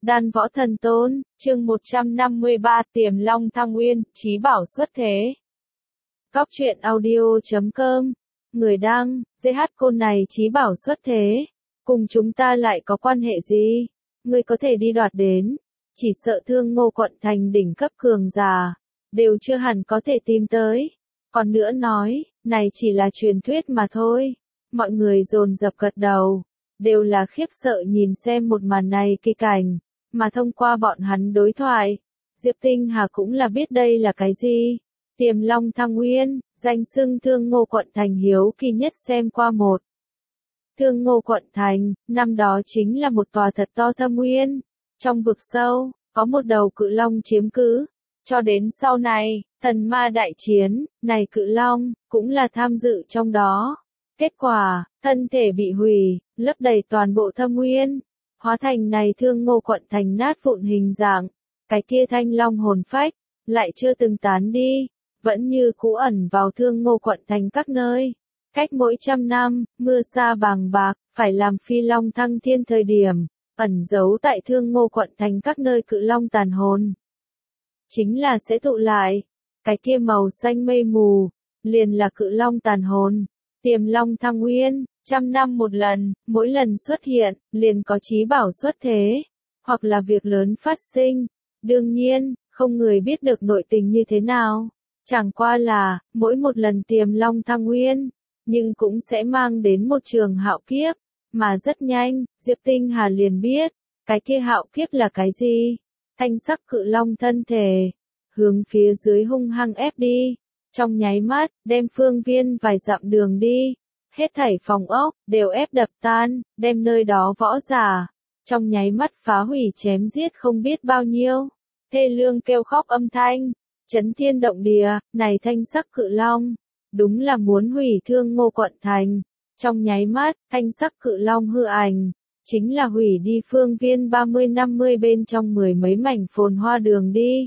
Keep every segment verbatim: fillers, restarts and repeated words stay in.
Đan Võ Thần Tôn, chương một trăm năm mươi ba Tiềm Long Thăng Uyên, Chí Bảo xuất thế. Góc truyện audio chấm com, người đăng, giê hát cô này Chí Bảo xuất thế. Cùng chúng ta lại có quan hệ gì? Ngươi có thể đi đoạt đến. Chỉ sợ Thương Ngô quận thành đỉnh cấp cường giả, đều chưa hẳn có thể tìm tới. Còn nữa nói, này chỉ là truyền thuyết mà thôi. Mọi người dồn dập gật đầu, đều là khiếp sợ nhìn xem một màn này kỳ cảnh. Mà thông qua bọn hắn đối thoại, Diệp Tinh Hà cũng là biết đây là cái gì. Tiềm Long Thăng Uyên, danh xưng Thương Ngô quận thành hiếu kỳ nhất xem qua một. Thương Ngô quận thành, năm đó chính là một tòa thật to thâm uyên. Trong vực sâu, có một đầu cự long chiếm cứ. Cho đến sau này, thần ma đại chiến, này cự long, cũng là tham dự trong đó. Kết quả, thân thể bị hủy, lấp đầy toàn bộ thâm uyên. Hóa thành này Thương Ngô quận thành nát vụn hình dạng, cái kia thanh long hồn phách, lại chưa từng tán đi, vẫn như cũ ẩn vào Thương Ngô quận thành các nơi. Cách mỗi trăm năm, mưa sa bàng bạc, phải làm phi long thăng thiên thời điểm, ẩn giấu tại Thương Ngô quận thành các nơi cự long tàn hồn. Chính là sẽ tụ lại, cái kia màu xanh mây mù, liền là cự long tàn hồn. Tiềm Long Thăng Uyên, trăm năm một lần, mỗi lần xuất hiện, liền có chí bảo xuất thế, hoặc là việc lớn phát sinh. Đương nhiên, không người biết được nội tình như thế nào. Chẳng qua là, mỗi một lần Tiềm Long Thăng Uyên, nhưng cũng sẽ mang đến một trường hạo kiếp, mà rất nhanh, Diệp Tinh Hà liền biết, cái kia hạo kiếp là cái gì. Thanh sắc cự long thân thể, hướng phía dưới hung hăng ép đi. Trong nháy mắt, đem phương viên vài dặm đường đi, hết thảy phòng ốc, đều ép đập tan, đem nơi đó võ giả. Trong nháy mắt phá hủy chém giết không biết bao nhiêu, thê lương kêu khóc âm thanh, chấn thiên động địa, này thanh sắc cự long, đúng là muốn hủy Thương Ngô quận thành. Trong nháy mắt, thanh sắc cự long hư ảnh, chính là hủy đi phương viên ba mươi năm mươi bên trong mười mấy mảnh phồn hoa đường đi.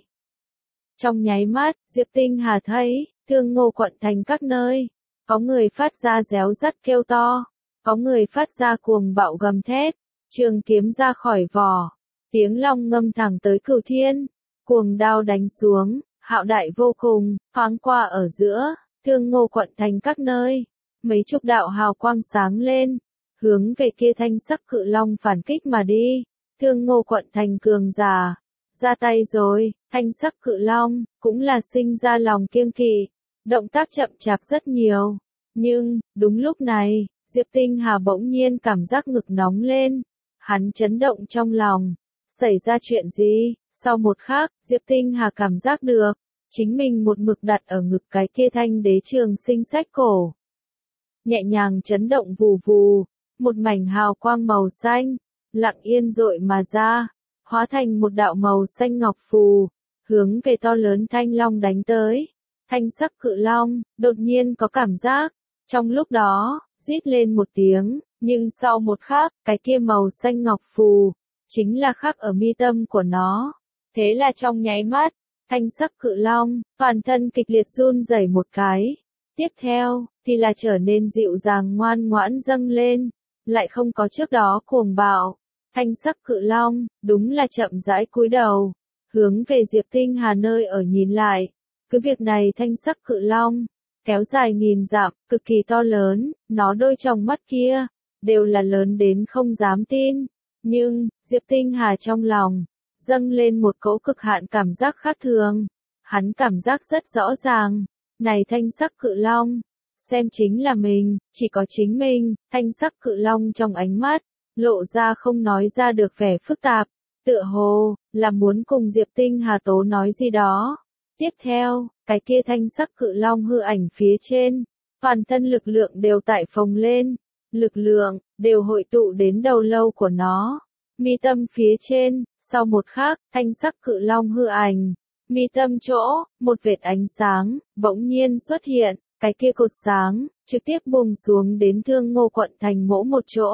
Trong nháy mắt, Diệp Tinh Hà thấy, Thương Ngô quận thành các nơi, có người phát ra réo rắt kêu to, có người phát ra cuồng bạo gầm thét, trường kiếm ra khỏi vỏ, tiếng long ngâm thẳng tới cửu thiên, cuồng đao đánh xuống, hạo đại vô cùng, thoáng qua ở giữa, Thương Ngô quận thành các nơi, mấy chục đạo hào quang sáng lên, hướng về kia thanh sắc cự long phản kích mà đi. Thương Ngô quận thành cường giả, ra tay rồi. Thanh sắc cự long, cũng là sinh ra lòng kiêng kỵ, động tác chậm chạp rất nhiều. Nhưng, đúng lúc này, Diệp Tinh Hà bỗng nhiên cảm giác ngực nóng lên. Hắn chấn động trong lòng. Xảy ra chuyện gì? Sau một khắc, Diệp Tinh Hà cảm giác được, chính mình một mực đặt ở ngực cái kia thanh đế trường sinh sách cổ. Nhẹ nhàng chấn động vù vù, một mảnh hào quang màu xanh, lặng yên dội mà ra, hóa thành một đạo màu xanh ngọc phù. Hướng về to lớn thanh long đánh tới. Thanh sắc cự long, đột nhiên có cảm giác. Trong lúc đó, rít lên một tiếng, nhưng sau một khắc, cái kia màu xanh ngọc phù, chính là khắc ở mi tâm của nó. Thế là trong nháy mắt, thanh sắc cự long, toàn thân kịch liệt run rẩy một cái. Tiếp theo, thì là trở nên dịu dàng ngoan ngoãn dâng lên, lại không có trước đó cuồng bạo. Thanh sắc cự long, đúng là chậm rãi cúi đầu. Hướng về Diệp Tinh Hà nơi ở nhìn lại, cứ việc này thanh sắc cự long, kéo dài nghìn dặm, cực kỳ to lớn, nó đôi tròng mắt kia, đều là lớn đến không dám tin. Nhưng, Diệp Tinh Hà trong lòng, dâng lên một cỗ cực hạn cảm giác khác thường. Hắn cảm giác rất rõ ràng, này thanh sắc cự long, xem chính là mình, chỉ có chính mình. Thanh sắc cự long trong ánh mắt, lộ ra không nói ra được vẻ phức tạp. Tựa hồ, là muốn cùng Diệp Tinh Hà tố nói gì đó. Tiếp theo, cái kia thanh sắc cự long hư ảnh phía trên, toàn thân lực lượng đều tại phồng lên, lực lượng, đều hội tụ đến đầu lâu của nó. Mi tâm phía trên, sau một khắc, thanh sắc cự long hư ảnh, mi tâm chỗ, một vệt ánh sáng, bỗng nhiên xuất hiện, cái kia cột sáng, trực tiếp bùng xuống đến Thương Ngô quận thành mỗi một chỗ.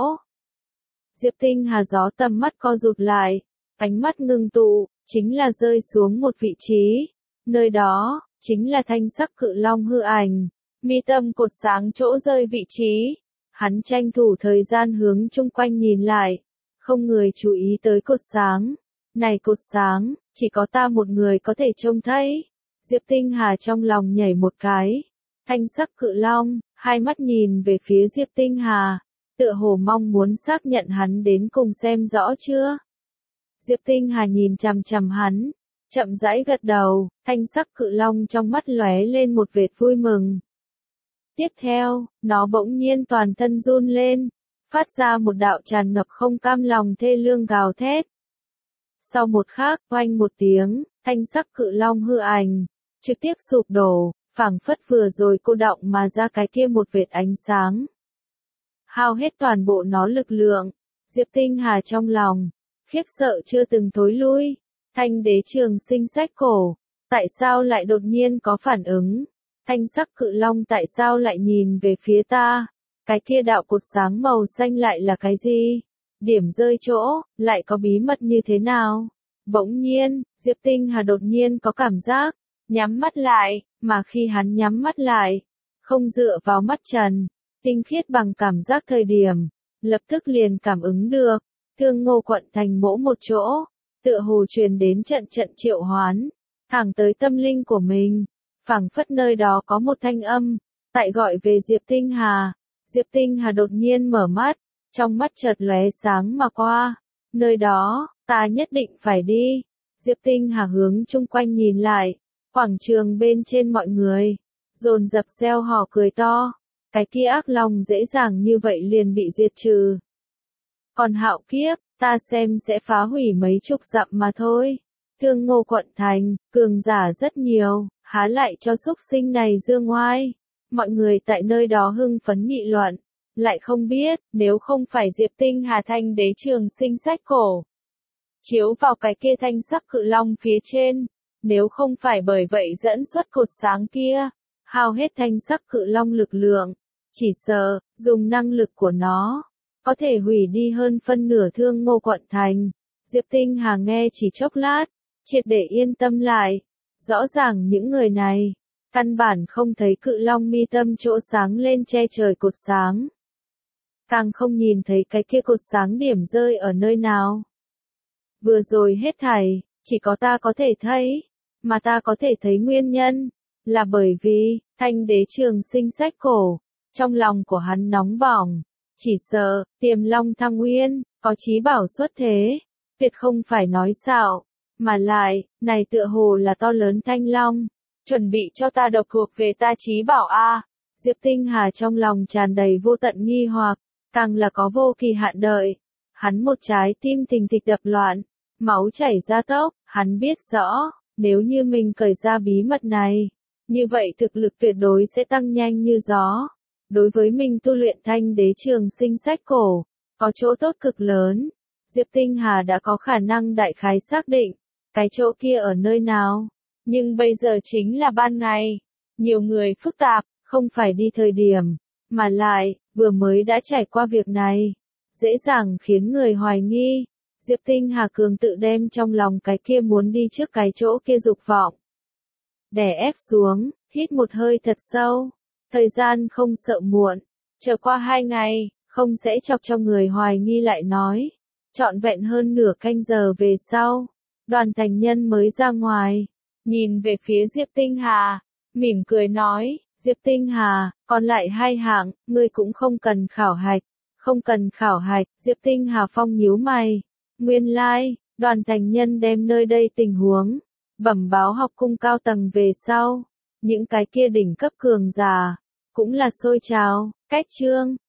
Diệp Tinh Hà gió tầm mắt co rụt lại. Ánh mắt ngưng tụ, chính là rơi xuống một vị trí. Nơi đó, chính là thanh sắc cự long hư ảnh. Mi tâm cột sáng chỗ rơi vị trí. Hắn tranh thủ thời gian hướng chung quanh nhìn lại. Không người chú ý tới cột sáng. Này cột sáng, chỉ có ta một người có thể trông thấy. Diệp Tinh Hà trong lòng nhảy một cái. Thanh sắc cự long, hai mắt nhìn về phía Diệp Tinh Hà, tựa hồ mong muốn xác nhận hắn đến cùng xem rõ chưa. Diệp Tinh Hà nhìn chằm chằm hắn, chậm rãi gật đầu, thanh sắc cự long trong mắt lóe lên một vệt vui mừng. Tiếp theo, nó bỗng nhiên toàn thân run lên, phát ra một đạo tràn ngập không cam lòng thê lương gào thét. Sau một khắc, oanh một tiếng, thanh sắc cự long hư ảnh, trực tiếp sụp đổ, phảng phất vừa rồi cô đọng mà ra cái kia một vệt ánh sáng. Hao hết toàn bộ nó lực lượng, Diệp Tinh Hà trong lòng, khiếp sợ chưa từng thối lui. Thanh đế trường sinh sách cổ, tại sao lại đột nhiên có phản ứng? Thanh sắc cự long tại sao lại nhìn về phía ta? Cái kia đạo cột sáng màu xanh lại là cái gì? Điểm rơi chỗ, lại có bí mật như thế nào? Bỗng nhiên, Diệp Tinh Hà đột nhiên có cảm giác, nhắm mắt lại, mà khi hắn nhắm mắt lại, không dựa vào mắt trần, tinh khiết bằng cảm giác thời điểm, lập tức liền cảm ứng được, Thương Ngô quận thành mỗi một chỗ, tựa hồ truyền đến trận trận triệu hoán, thẳng tới tâm linh của mình, phảng phất nơi đó có một thanh âm, tại gọi về Diệp Tinh Hà. Diệp Tinh Hà đột nhiên mở mắt, trong mắt chợt lóe sáng mà qua, nơi đó, ta nhất định phải đi. Diệp Tinh Hà hướng chung quanh nhìn lại, quảng trường bên trên mọi người, dồn dập reo hò cười to, cái kia ác long dễ dàng như vậy liền bị diệt trừ. Còn Hạo Kiếp, ta xem sẽ phá hủy mấy chục dặm mà thôi. Thương Ngô quận thành, cường giả rất nhiều, há lại cho súc sinh này dương ngoai. Mọi người tại nơi đó hưng phấn nghị luận, lại không biết, nếu không phải Diệp Tinh Hà thanh đế trường sinh sách cổ, chiếu vào cái kia thanh sắc cự long phía trên, nếu không phải bởi vậy dẫn xuất cột sáng kia, hao hết thanh sắc cự long lực lượng, chỉ sợ, dùng năng lực của nó, có thể hủy đi hơn phân nửa Thương Ngô quận thành. Diệp Tinh Hà nghe chỉ chốc lát, triệt để yên tâm lại, rõ ràng những người này, căn bản không thấy cự long mi tâm chỗ sáng lên che trời cột sáng. Càng không nhìn thấy cái kia cột sáng điểm rơi ở nơi nào. Vừa rồi hết thảy, chỉ có ta có thể thấy, mà ta có thể thấy nguyên nhân, là bởi vì, thanh đế trường sinh sách cổ, trong lòng của hắn nóng bỏng, chỉ sợ, Tiềm Long Thăng Nguyên, có chí bảo xuất thế, tuyệt không phải nói xạo, mà lại, này tựa hồ là to lớn thanh long, chuẩn bị cho ta độc thuộc về ta chí bảo a. Diệp Tinh Hà trong lòng tràn đầy vô tận nghi hoặc, càng là có vô kỳ hạn đợi. Hắn một trái tim thình thịch đập loạn, máu chảy ra tốc, hắn biết rõ, nếu như mình cởi ra bí mật này, như vậy thực lực tuyệt đối sẽ tăng nhanh như gió. Đối với mình tu luyện thanh đế trường sinh sách cổ, có chỗ tốt cực lớn. Diệp Tinh Hà đã có khả năng đại khái xác định, cái chỗ kia ở nơi nào. Nhưng bây giờ chính là ban ngày, nhiều người phức tạp, không phải đi thời điểm, mà lại, vừa mới đã trải qua việc này, dễ dàng khiến người hoài nghi. Diệp Tinh Hà cường tự đem trong lòng cái kia muốn đi trước cái chỗ kia dục vọng, đè ép xuống, hít một hơi thật sâu. Thời gian không sợ muộn, chờ qua hai ngày, không sẽ chọc cho người hoài nghi lại nói. Trọn vẹn hơn nửa canh giờ về sau, Đoàn Thành Nhân mới ra ngoài, nhìn về phía Diệp Tinh Hà, mỉm cười nói, Diệp Tinh Hà, còn lại hai hạng, ngươi cũng không cần khảo hạch, không cần khảo hạch. Diệp Tinh Hà phong nhíu mày, nguyên lai, like, Đoàn Thành Nhân đem nơi đây tình huống, bẩm báo học cung cao tầng về sau, những cái kia đỉnh cấp cường giả, cũng là sôi trào, cách chương,